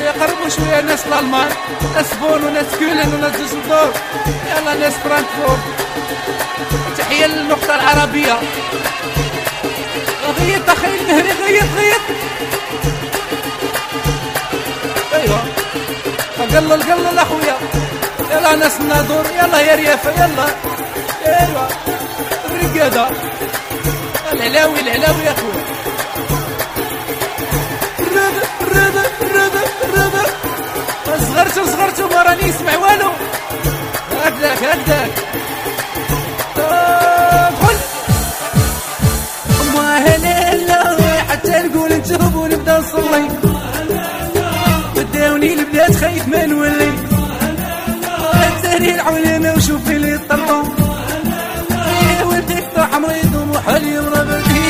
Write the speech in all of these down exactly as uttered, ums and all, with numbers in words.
شويه قربوا شويه ناس الالمان، ناس بون وناس كولن وناس دوسلدورف، يلا ناس فرانكفورت. تحيه للنقطه العربيه. غيط اخي المهري، غيط غيط. ايوا قلل قلل اخويا. يلا ناس الناظور، يلا يا ريافه يلا. ايوا الرقاده العلاوي العلاوي يا اخويا. الرابع الرابع الرابع الرابع. صغرتو صغرتو ما راني نسمع والو. هكذاك هكذاك. قول ما هلا حتى نقول نتوب ونبدا نصلي. بداوني البلاد خايف ما نولي. تاري العلماء وشوفي لي طلعوا. يا ولدي طاح مريض ومحال يمرض بردي.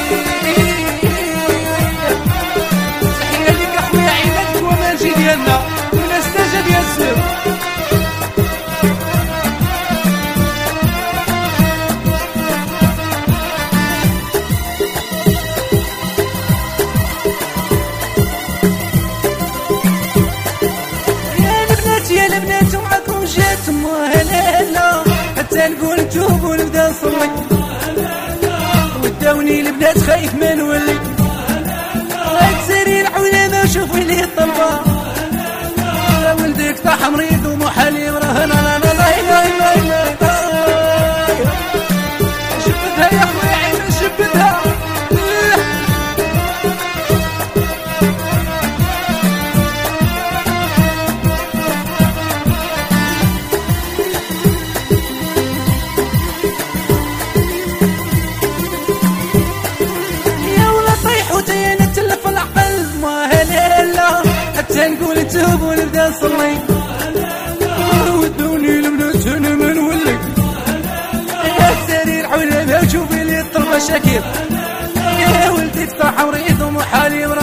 تحية لك اخويا عينك وماشي ديالنا ونستجب يا السير. يا البنات ومعكم جات ما هلا حتى نقول نتوب ونبدا نصلي. وداوني البنات خايف ما نولي. تسيري العلماء وشوفي لي الطلبه. ولدك طاح مريض ومحال يمرض. لا لا لا لا لا لا. شبتها يا خويا عيني شبتها. حتى نقول نتوب ونبدا نصلي. ودوني البنات انا ما نولي. يا سرير العلماء وشوفي لي الطلبه شاكر. يا ولدي طاح مريض ومحال